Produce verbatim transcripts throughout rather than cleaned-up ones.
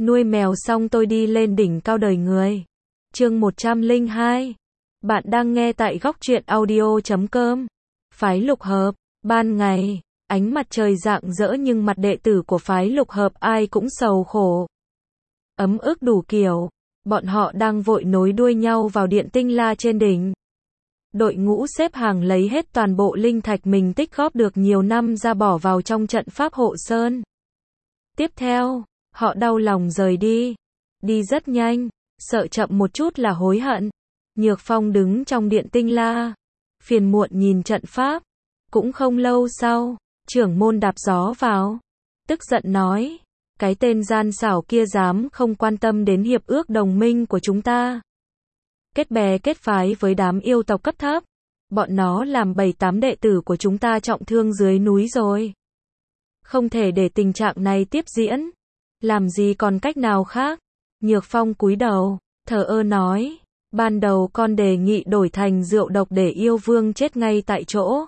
Nuôi mèo xong tôi đi lên đỉnh cao đời người. Chương một trăm lẻ hai. Bạn đang nghe tại góc truyện audio chấm com. Phái Lục Hợp. Ban ngày, ánh mặt trời rạng rỡ nhưng mặt đệ tử của phái Lục Hợp ai cũng sầu khổ. Ấm ức đủ kiểu. Bọn họ đang vội nối đuôi nhau vào điện tinh la trên đỉnh. Đội ngũ xếp hàng lấy hết toàn bộ linh thạch mình tích góp được nhiều năm ra bỏ vào trong trận pháp hộ sơn. Tiếp theo, họ đau lòng rời đi. Đi rất nhanh, sợ chậm một chút là hối hận. Nhược Phong đứng trong điện tinh la, phiền muộn nhìn trận pháp. Cũng không lâu sau, trưởng môn đạp gió vào, tức giận nói, cái tên gian xảo kia dám không quan tâm đến hiệp ước đồng minh của chúng ta. Kết bè kết phái với đám yêu tộc cấp thấp, bọn nó làm bảy tám đệ tử của chúng ta trọng thương dưới núi rồi. Không thể để tình trạng này tiếp diễn, làm gì còn cách nào khác. Nhược Phong cúi đầu, thờ ơ nói, ban đầu con đề nghị đổi thành rượu độc để yêu vương chết ngay tại chỗ.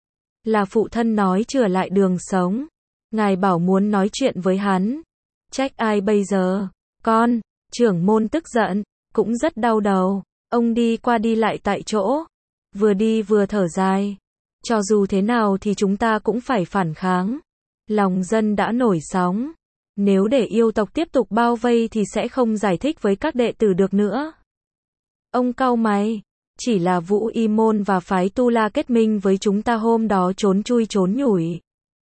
Là phụ thân nói chừa lại đường sống. Ngài bảo muốn nói chuyện với hắn. Trách ai bây giờ? Con, trưởng môn tức giận, cũng rất đau đầu. Ông đi qua đi lại tại chỗ, vừa đi vừa thở dài. Cho dù thế nào thì chúng ta cũng phải phản kháng. Lòng dân đã nổi sóng. Nếu để yêu tộc tiếp tục bao vây thì sẽ không giải thích với các đệ tử được nữa. Ông cau mày, chỉ là Vũ Y Môn và phái Tu La kết minh với chúng ta hôm đó trốn chui trốn nhủi.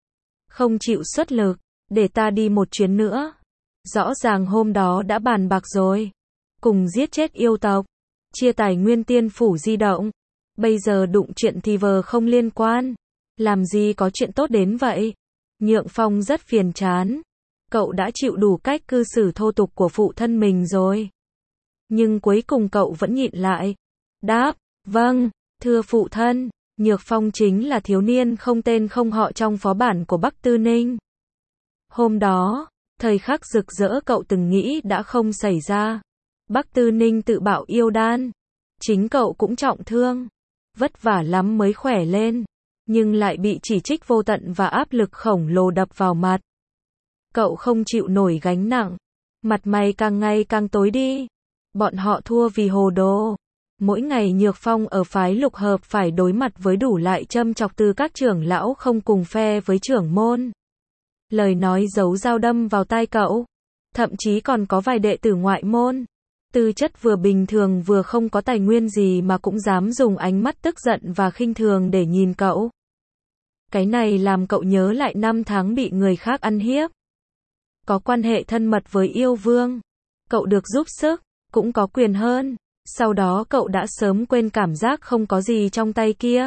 Không chịu xuất lực, để ta đi một chuyến nữa. Rõ ràng hôm đó đã bàn bạc rồi. Cùng giết chết yêu tộc, chia tài nguyên tiên phủ di động. Bây giờ đụng chuyện thì vờ không liên quan. Làm gì có chuyện tốt đến vậy? Nhượng Phong rất phiền chán. Cậu đã chịu đủ cách cư xử thô tục của phụ thân mình rồi. Nhưng cuối cùng cậu vẫn nhịn lại. Đáp, vâng, thưa phụ thân. Nhược Phong chính là thiếu niên không tên không họ trong phó bản của Bắc Tư Ninh. Hôm đó, thời khắc rực rỡ cậu từng nghĩ đã không xảy ra. Bắc Tư Ninh tự bạo yêu đan. Chính cậu cũng trọng thương. Vất vả lắm mới khỏe lên. Nhưng lại bị chỉ trích vô tận và áp lực khổng lồ đập vào mặt. Cậu không chịu nổi gánh nặng. Mặt mày càng ngày càng tối đi. Bọn họ thua vì hồ đồ. Mỗi ngày Nhược Phong ở phái Lục Hợp phải đối mặt với đủ loại châm chọc từ các trưởng lão không cùng phe với trưởng môn. Lời nói giấu dao đâm vào tai cậu. Thậm chí còn có vài đệ tử ngoại môn. Tư chất vừa bình thường vừa không có tài nguyên gì mà cũng dám dùng ánh mắt tức giận và khinh thường để nhìn cậu. Cái này làm cậu nhớ lại năm tháng bị người khác ăn hiếp. Có quan hệ thân mật với yêu vương. Cậu được giúp sức, cũng có quyền hơn. Sau đó cậu đã sớm quên cảm giác không có gì trong tay kia.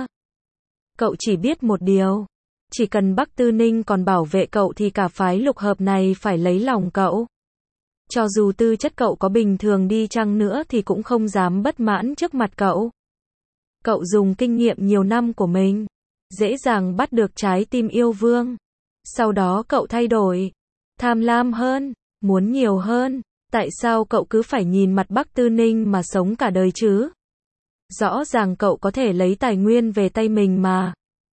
Cậu chỉ biết một điều. Chỉ cần Bắc Tư Ninh còn bảo vệ cậu thì cả phái Lục Hợp này phải lấy lòng cậu. Cho dù tư chất cậu có bình thường đi chăng nữa thì cũng không dám bất mãn trước mặt cậu. Cậu dùng kinh nghiệm nhiều năm của mình, dễ dàng bắt được trái tim yêu vương. Sau đó cậu thay đổi, tham lam hơn, muốn nhiều hơn. Tại sao cậu cứ phải nhìn mặt Bắc Tư Ninh mà sống cả đời chứ? Rõ ràng cậu có thể lấy tài nguyên về tay mình mà.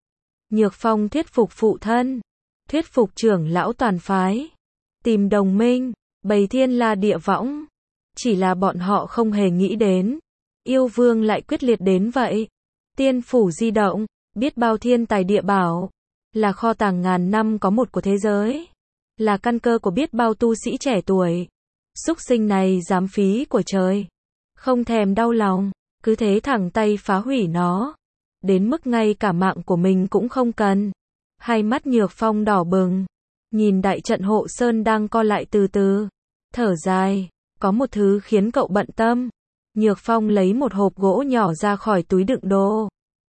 Nhược Phong thuyết phục phụ thân, thuyết phục trưởng lão toàn phái, tìm đồng minh, bày thiên la địa võng. Chỉ là bọn họ không hề nghĩ đến, yêu vương lại quyết liệt đến vậy. Tiên phủ di động, biết bao thiên tài địa bảo, là kho tàng ngàn năm có một của thế giới, là căn cơ của biết bao tu sĩ trẻ tuổi. Súc sinh này dám phí của trời, không thèm đau lòng, cứ thế thẳng tay phá hủy nó, đến mức ngay cả mạng của mình cũng không cần. Hai mắt Nhược Phong đỏ bừng, nhìn đại trận hộ sơn đang co lại từ từ, thở dài. Có một thứ khiến cậu bận tâm. Nhược Phong lấy một hộp gỗ nhỏ ra khỏi túi đựng đồ.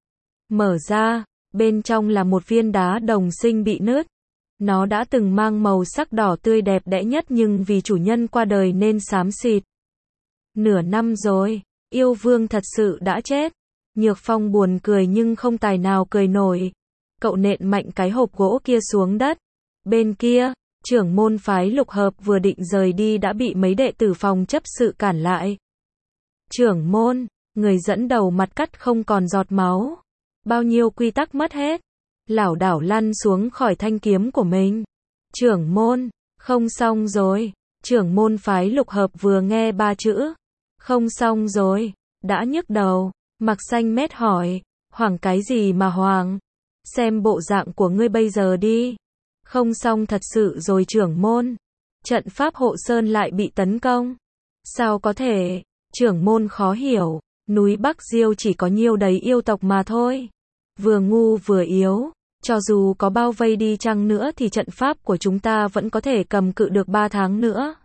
Mở ra, bên trong là một viên đá đồng sinh bị nứt. Nó đã từng mang màu sắc đỏ tươi đẹp đẽ nhất nhưng vì chủ nhân qua đời nên xám xịt. Nửa năm rồi, yêu vương thật sự đã chết. Nhược Phong buồn cười nhưng không tài nào cười nổi. Cậu nện mạnh cái hộp gỗ kia xuống đất. Bên kia, trưởng môn phái Lục Hợp vừa định rời đi đã bị mấy đệ tử phòng chấp sự cản lại. Trưởng môn, người dẫn đầu mặt cắt không còn giọt máu. Bao nhiêu quy tắc mất hết. Lảo đảo lăn xuống khỏi thanh kiếm của mình. Trưởng môn, không xong rồi. Trưởng môn phái lục hợp vừa nghe ba chữ, không xong rồi, đã nhức đầu, Mặc Xanh Mét hỏi, hoảng cái gì mà hoảng, xem bộ dạng của ngươi bây giờ đi, không xong thật sự rồi trưởng môn, trận pháp hộ sơn lại bị tấn công, sao có thể, trưởng môn khó hiểu, núi Bắc Diêu chỉ có nhiêu đấy yêu tộc mà thôi, vừa ngu vừa yếu, cho dù có bao vây đi chăng nữa thì trận pháp của chúng ta vẫn có thể cầm cự được ba tháng nữa.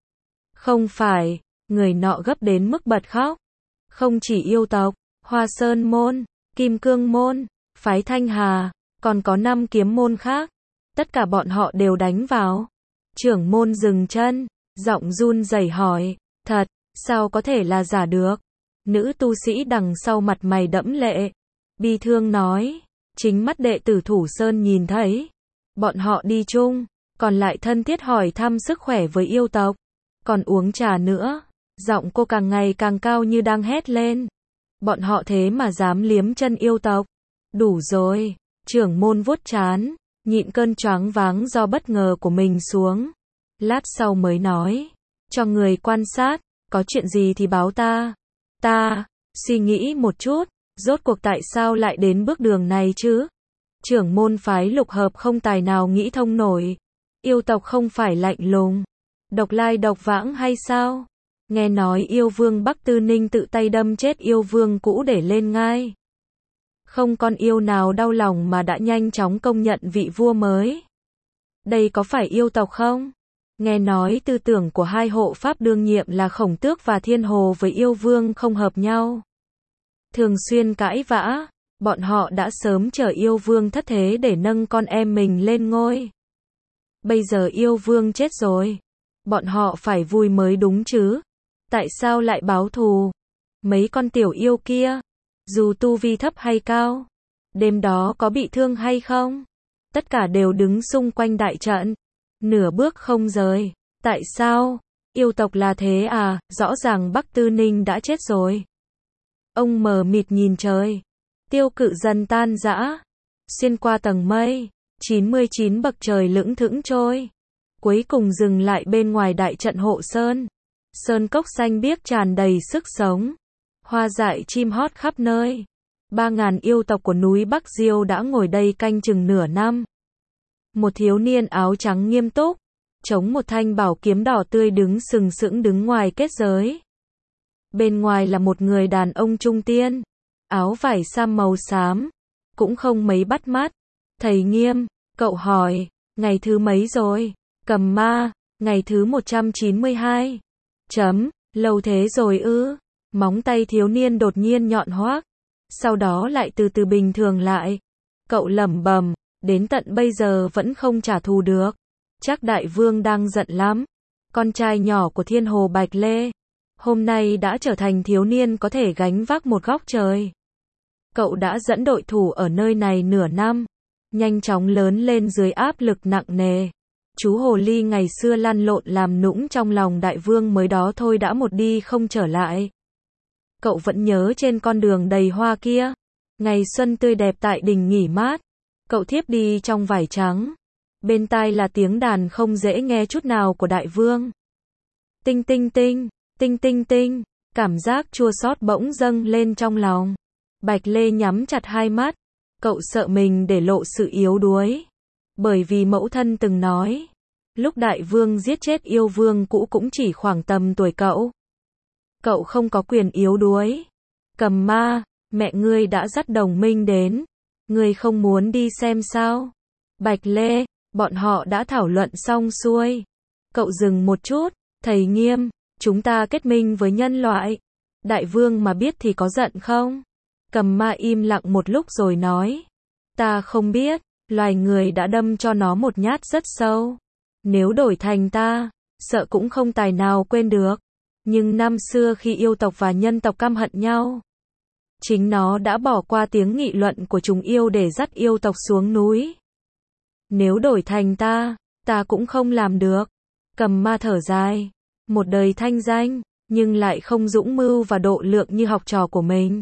Không phải, người nọ gấp đến mức bật khóc. Không chỉ yêu tộc, Hoa Sơn môn, Kim Cương môn, phái Thanh Hà, còn có năm kiếm môn khác. Tất cả bọn họ đều đánh vào. Trưởng môn dừng chân, giọng run rẩy hỏi, thật, sao có thể là giả được? Nữ tu sĩ đằng sau mặt mày đẫm lệ, bi thương nói, chính mắt đệ tử Thủ Sơn nhìn thấy. Bọn họ đi chung, còn lại thân thiết hỏi thăm sức khỏe với yêu tộc. Còn uống trà nữa, giọng cô càng ngày càng cao như đang hét lên. Bọn họ thế mà dám liếm chân yêu tộc. Đủ rồi, trưởng môn vuốt trán, nhịn cơn choáng váng do bất ngờ của mình xuống. Lát sau mới nói, cho người quan sát, có chuyện gì thì báo ta. Ta, suy nghĩ một chút, rốt cuộc tại sao lại đến bước đường này chứ? Trưởng môn phái lục hợp không tài nào nghĩ thông nổi. Yêu tộc không phải lạnh lùng, độc lai độc vãng hay sao? Nghe nói yêu vương Bắc Tư Ninh tự tay đâm chết yêu vương cũ để lên ngai. Không con yêu nào đau lòng mà đã nhanh chóng công nhận vị vua mới. Đây có phải yêu tộc không? Nghe nói tư tưởng của hai hộ pháp đương nhiệm là Khổng Tước và Thiên Hồ với yêu vương không hợp nhau. Thường xuyên cãi vã, bọn họ đã sớm chờ yêu vương thất thế để nâng con em mình lên ngôi. Bây giờ yêu vương chết rồi, bọn họ phải vui mới đúng chứ. Tại sao lại báo thù? Mấy con tiểu yêu kia, dù tu vi thấp hay cao, đêm đó có bị thương hay không? Tất cả đều đứng xung quanh đại trận, nửa bước không rời. Tại sao? Yêu tộc là thế à? Rõ ràng Bắc Tư Ninh đã chết rồi. Ông mờ mịt nhìn trời, tiêu cự dần tan rã, xuyên qua tầng mây, chín mươi chín bậc trời lững thững trôi, cuối cùng dừng lại bên ngoài đại trận hộ sơn. Sơn cốc xanh biếc tràn đầy sức sống, hoa dại chim hót khắp nơi. Ba ngàn yêu tộc của núi Bắc Diêu đã ngồi đây canh chừng nửa năm. Một thiếu niên áo trắng nghiêm túc, chống một thanh bảo kiếm đỏ tươi đứng sừng sững đứng ngoài kết giới. Bên ngoài là một người đàn ông trung tiên, áo vải sam màu xám, cũng không mấy bắt mắt. Thầy Nghiêm, cậu hỏi, ngày thứ mấy rồi? Cầm ma, ngày thứ một trăm chín mươi hai. Chấm, lâu thế rồi ư? Móng tay thiếu niên đột nhiên nhọn hoác, sau đó lại từ từ bình thường lại. Cậu lẩm bẩm, đến tận bây giờ vẫn không trả thù được. Chắc đại vương đang giận lắm. Con trai nhỏ của Thiên Hồ Bạch Lê, hôm nay đã trở thành thiếu niên có thể gánh vác một góc trời. Cậu đã dẫn đội thủ ở nơi này nửa năm, nhanh chóng lớn lên dưới áp lực nặng nề. Chú Hồ Ly ngày xưa lăn lộn làm nũng trong lòng đại vương mới đó thôi đã một đi không trở lại. Cậu vẫn nhớ trên con đường đầy hoa kia, ngày xuân tươi đẹp tại đình nghỉ mát. Cậu thiếp đi trong vải trắng, bên tai là tiếng đàn không dễ nghe chút nào của đại vương. Tinh tinh tinh, tinh tinh tinh, cảm giác chua xót bỗng dâng lên trong lòng. Bạch Lê nhắm chặt hai mắt, cậu sợ mình để lộ sự yếu đuối. Bởi vì mẫu thân từng nói, lúc đại vương giết chết yêu vương cũ cũng chỉ khoảng tầm tuổi cậu. Cậu không có quyền yếu đuối. Cầm ma, mẹ ngươi đã dắt đồng minh đến. Ngươi không muốn đi xem sao? Bạch Lê, bọn họ đã thảo luận xong xuôi. Cậu dừng một chút, thầy Nghiêm, chúng ta kết minh với nhân loại. Đại vương mà biết thì có giận không? Cầm ma im lặng một lúc rồi nói, ta không biết, loài người đã đâm cho nó một nhát rất sâu. Nếu đổi thành ta, sợ cũng không tài nào quên được. Nhưng năm xưa khi yêu tộc và nhân tộc căm hận nhau, chính nó đã bỏ qua tiếng nghị luận của chúng yêu để dắt yêu tộc xuống núi. Nếu đổi thành ta, ta cũng không làm được. Cầm ma thở dài, một đời thanh danh, nhưng lại không dũng mưu và độ lượng như học trò của mình.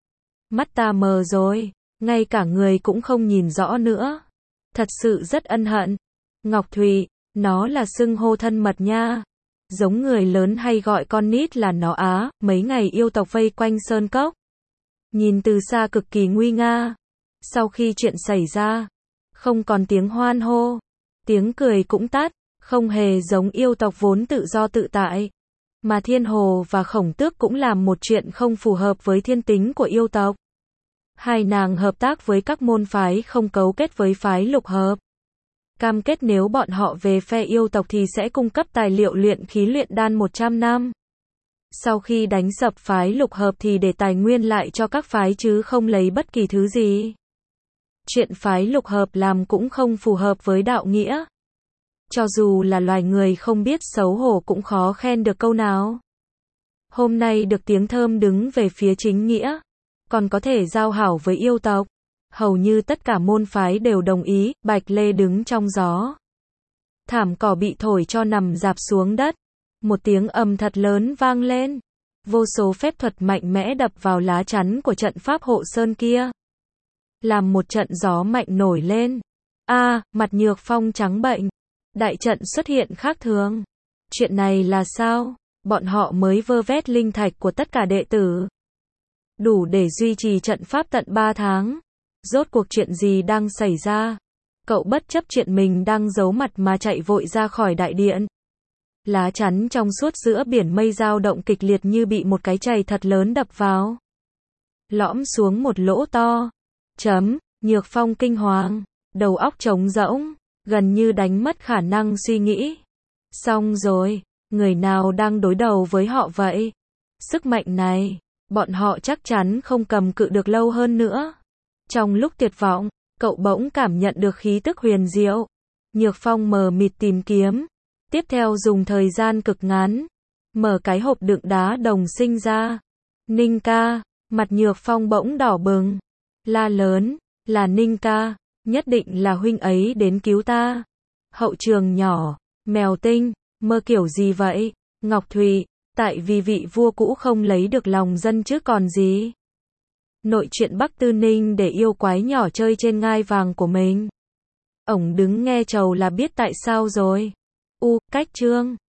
Mắt ta mờ rồi, ngay cả người cũng không nhìn rõ nữa. Thật sự rất ân hận. Ngọc Thụy, nó là xưng hô thân mật nha. Giống người lớn hay gọi con nít là nó á, mấy ngày yêu tộc vây quanh sơn cốc. Nhìn từ xa cực kỳ nguy nga. Sau khi chuyện xảy ra, không còn tiếng hoan hô, tiếng cười cũng tắt, không hề giống yêu tộc vốn tự do tự tại. Mà Thiên Hồ và Khổng Tước cũng làm một chuyện không phù hợp với thiên tính của yêu tộc. Hai nàng hợp tác với các môn phái không cấu kết với phái lục hợp. Cam kết nếu bọn họ về phe yêu tộc thì sẽ cung cấp tài liệu luyện khí luyện đan một trăm năm. Sau khi đánh sập phái lục hợp thì để tài nguyên lại cho các phái chứ không lấy bất kỳ thứ gì. Chuyện phái lục hợp làm cũng không phù hợp với đạo nghĩa. Cho dù là loài người không biết xấu hổ cũng khó khen được câu nào. Hôm nay được tiếng thơm đứng về phía chính nghĩa, còn có thể giao hảo với yêu tộc. Hầu như tất cả môn phái đều đồng ý, Bạch Lê đứng trong gió. Thảm cỏ bị thổi cho nằm rạp xuống đất. Một tiếng ầm thật lớn vang lên. Vô số phép thuật mạnh mẽ đập vào lá chắn của trận pháp hộ sơn kia. Làm một trận gió mạnh nổi lên. A, à, mặt Nhược Phong trắng bệnh. Đại trận xuất hiện khác thường. Chuyện này là sao? Bọn họ mới vơ vét linh thạch của tất cả đệ tử. Đủ để duy trì trận pháp tận ba tháng. Rốt cuộc chuyện gì đang xảy ra? Cậu bất chấp chuyện mình đang giấu mặt mà chạy vội ra khỏi đại điện. Lá chắn trong suốt giữa biển mây dao động kịch liệt như bị một cái chày thật lớn đập vào. Lõm xuống một lỗ to. Chấm, Nhược Phong kinh hoàng, đầu óc trống rỗng, gần như đánh mất khả năng suy nghĩ. Xong rồi, người nào đang đối đầu với họ vậy? Sức mạnh này, bọn họ chắc chắn không cầm cự được lâu hơn nữa. Trong lúc tuyệt vọng, cậu bỗng cảm nhận được khí tức huyền diệu. Nhược Phong mờ mịt tìm kiếm. Tiếp theo dùng thời gian cực ngắn, mở cái hộp đựng đá đồng sinh ra. Ninh ca, mặt Nhược Phong bỗng đỏ bừng. La lớn, là Ninh ca, nhất định là huynh ấy đến cứu ta. Hậu trường nhỏ, mèo tinh, mơ kiểu gì vậy? Ngọc Thụy, tại vì vị vua cũ không lấy được lòng dân chứ còn gì. Nội truyện Bắc Tư Ninh để yêu quái nhỏ chơi trên ngai vàng của mình. Ổng đứng nghe trầu là biết tại sao rồi. U, cách chương.